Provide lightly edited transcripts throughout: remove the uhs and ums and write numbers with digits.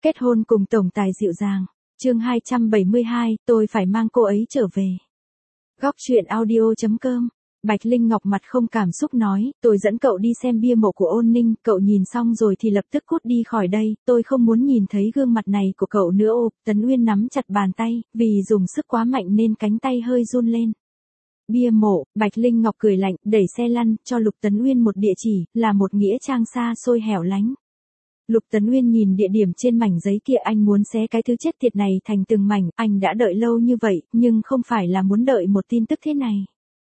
Kết hôn cùng tổng tài dịu dàng. Chương 272, tôi phải mang cô ấy trở về. Góc truyện audio.com. Bạch Linh Ngọc mặt không cảm xúc nói, tôi dẫn cậu đi xem bia mộ của Ôn Ninh, cậu nhìn xong rồi thì lập tức cút đi khỏi đây, tôi không muốn nhìn thấy gương mặt này của cậu nữa. Ô, Tấn Uyên nắm chặt bàn tay, vì dùng sức quá mạnh nên cánh tay hơi run lên. Bia mộ, Bạch Linh Ngọc cười lạnh, đẩy xe lăn, cho Lục Tấn Uyên một địa chỉ, là một nghĩa trang xa xôi hẻo lánh. Lục Tấn Uyên nhìn địa điểm trên mảnh giấy kia, anh muốn xé cái thứ chết tiệt này thành từng mảnh, anh đã đợi lâu như vậy, nhưng không phải là muốn đợi một tin tức thế này.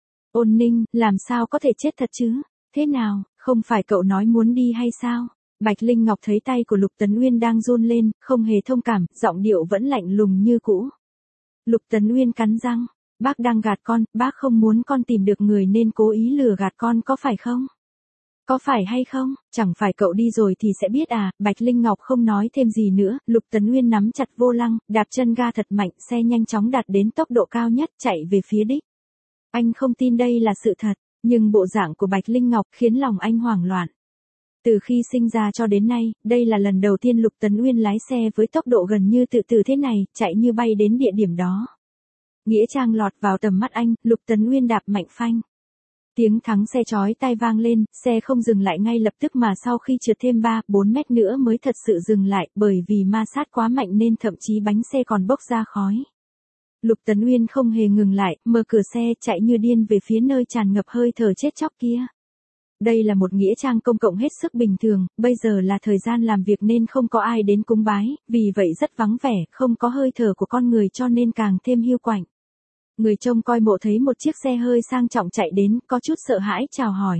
Ôn Ninh, làm sao có thể chết thật chứ? Thế nào, không phải cậu nói muốn đi hay sao? Bạch Linh Ngọc thấy tay của Lục Tấn Uyên đang run lên, không hề thông cảm, giọng điệu vẫn lạnh lùng như cũ. Lục Tấn Uyên cắn răng, bác đang gạt con, bác không muốn con tìm được người nên cố ý lừa gạt con có phải không? Có phải hay không? Chẳng phải cậu đi rồi thì sẽ biết à? Bạch Linh Ngọc không nói thêm gì nữa, Lục Tấn Uyên nắm chặt vô lăng, đạp chân ga thật mạnh, xe nhanh chóng đạt đến tốc độ cao nhất, chạy về phía đích. Anh không tin đây là sự thật, nhưng bộ dạng của Bạch Linh Ngọc khiến lòng anh hoảng loạn. Từ khi sinh ra cho đến nay, đây là lần đầu tiên Lục Tấn Uyên lái xe với tốc độ gần như tự tử thế này, chạy như bay đến địa điểm đó. Nghĩa trang lọt vào tầm mắt anh, Lục Tấn Uyên đạp mạnh phanh. Tiếng thắng xe chói tai vang lên, xe không dừng lại ngay lập tức mà sau khi trượt thêm 3-4 mét nữa mới thật sự dừng lại, bởi vì ma sát quá mạnh nên thậm chí bánh xe còn bốc ra khói. Lục Tấn Uyên không hề ngừng lại, mở cửa xe chạy như điên về phía nơi tràn ngập hơi thở chết chóc kia. Đây là một nghĩa trang công cộng hết sức bình thường, bây giờ là thời gian làm việc nên không có ai đến cúng bái, vì vậy rất vắng vẻ, không có hơi thở của con người cho nên càng thêm hiu quạnh. Người trông coi mộ thấy một chiếc xe hơi sang trọng chạy đến, có chút sợ hãi chào hỏi.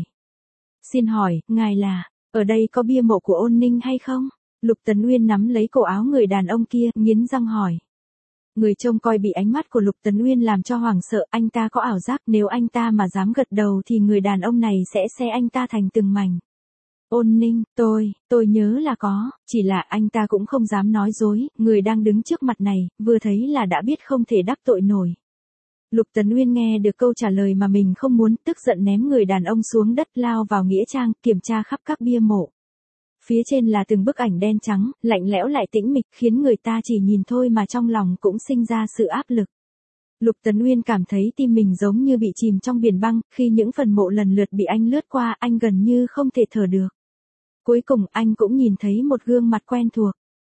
Xin hỏi, ngài là, ở đây có bia mộ của Ôn Ninh hay không? Lục Tấn Uyên nắm lấy cổ áo người đàn ông kia, nghiến răng hỏi. Người trông coi bị ánh mắt của Lục Tấn Uyên làm cho hoảng sợ, anh ta có ảo giác nếu anh ta mà dám gật đầu thì người đàn ông này sẽ xé anh ta thành từng mảnh. Ôn Ninh, tôi nhớ là có, chỉ là anh ta cũng không dám nói dối, người đang đứng trước mặt này, vừa thấy là đã biết không thể đắc tội nổi. Lục Tấn Uyên nghe được câu trả lời mà mình không muốn, tức giận ném người đàn ông xuống đất lao vào nghĩa trang, kiểm tra khắp các bia mộ. Phía trên là từng bức ảnh đen trắng, lạnh lẽo lại tĩnh mịch, khiến người ta chỉ nhìn thôi mà trong lòng cũng sinh ra sự áp lực. Lục Tấn Uyên cảm thấy tim mình giống như bị chìm trong biển băng, khi những phần mộ lần lượt bị anh lướt qua, anh gần như không thể thở được. Cuối cùng anh cũng nhìn thấy một gương mặt quen thuộc.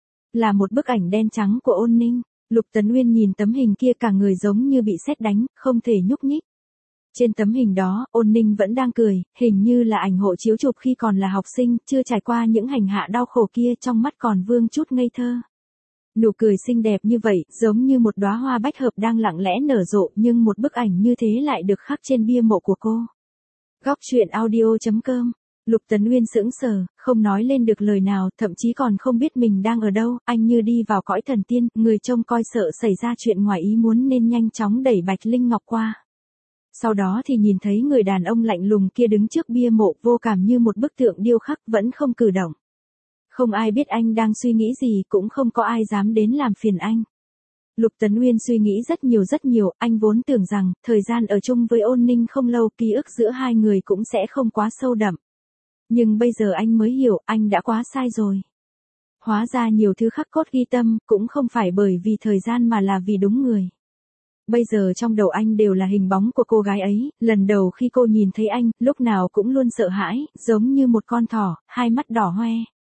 Là một bức ảnh đen trắng của Ôn Ninh. Lục Tấn Uyên nhìn tấm hình kia cả người giống như bị sét đánh, không thể nhúc nhích. Trên tấm hình đó, Ôn Ninh vẫn đang cười, hình như là ảnh hộ chiếu chụp khi còn là học sinh, chưa trải qua những hành hạ đau khổ kia, trong mắt còn vương chút ngây thơ. Nụ cười xinh đẹp như vậy, giống như một đóa hoa bách hợp đang lặng lẽ nở rộ, nhưng một bức ảnh như thế lại được khắc trên bia mộ của cô. Góc truyện audio.com. Lục Tấn Uyên sững sờ, không nói lên được lời nào, thậm chí còn không biết mình đang ở đâu, anh như đi vào cõi thần tiên, người trông coi sợ xảy ra chuyện ngoài ý muốn nên nhanh chóng đẩy Bạch Linh Ngọc qua. Sau đó thì nhìn thấy người đàn ông lạnh lùng kia đứng trước bia mộ, vô cảm như một bức tượng điêu khắc, vẫn không cử động. Không ai biết anh đang suy nghĩ gì, cũng không có ai dám đến làm phiền anh. Lục Tấn Uyên suy nghĩ rất nhiều, anh vốn tưởng rằng, thời gian ở chung với Ôn Ninh không lâu, ký ức giữa hai người cũng sẽ không quá sâu đậm. Nhưng bây giờ anh mới hiểu, anh đã quá sai rồi. Hóa ra nhiều thứ khắc cốt ghi tâm, cũng không phải bởi vì thời gian mà là vì đúng người. Bây giờ trong đầu anh đều là hình bóng của cô gái ấy, lần đầu khi cô nhìn thấy anh, lúc nào cũng luôn sợ hãi, giống như một con thỏ, hai mắt đỏ hoe.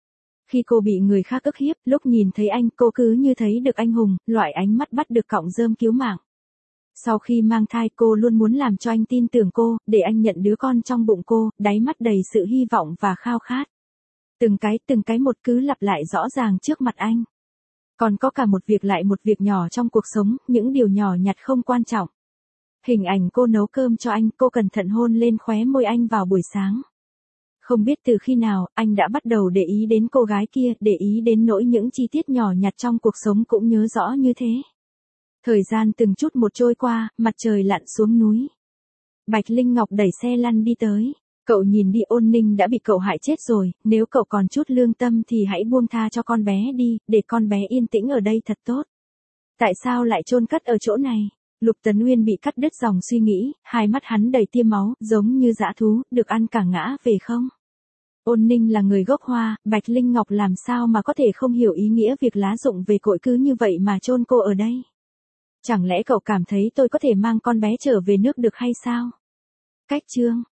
Khi cô bị người khác ức hiếp, lúc nhìn thấy anh, cô cứ như thấy được anh hùng, loại ánh mắt bắt được cọng rơm cứu mạng. Sau khi mang thai cô luôn muốn làm cho anh tin tưởng cô, để anh nhận đứa con trong bụng cô, đáy mắt đầy sự hy vọng và khao khát. Từng cái một cứ lặp lại rõ ràng trước mặt anh. Còn có cả một việc nhỏ trong cuộc sống, những điều nhỏ nhặt không quan trọng. Hình ảnh cô nấu cơm cho anh, cô cẩn thận hôn lên khóe môi anh vào buổi sáng. Không biết từ khi nào, anh đã bắt đầu để ý đến cô gái kia, để ý đến nỗi những chi tiết nhỏ nhặt trong cuộc sống cũng nhớ rõ như thế. Thời gian từng chút một trôi qua, mặt trời lặn xuống núi. Bạch Linh Ngọc đẩy xe lăn đi tới. Cậu nhìn đi, Ôn Ninh đã bị cậu hại chết rồi, nếu cậu còn chút lương tâm thì hãy buông tha cho con bé đi, để con bé yên tĩnh ở đây thật tốt. Tại sao lại chôn cất ở chỗ này? Lục Tấn Uyên bị cắt đứt dòng suy nghĩ, hai mắt hắn đầy tia máu, giống như dã thú, được ăn cả ngã về không? Ôn Ninh là người gốc Hoa, Bạch Linh Ngọc làm sao mà có thể không hiểu ý nghĩa việc lá rụng về cội cứ như vậy mà chôn cô ở đây. Chẳng lẽ cậu cảm thấy tôi có thể mang con bé trở về nước được hay sao? Cách chương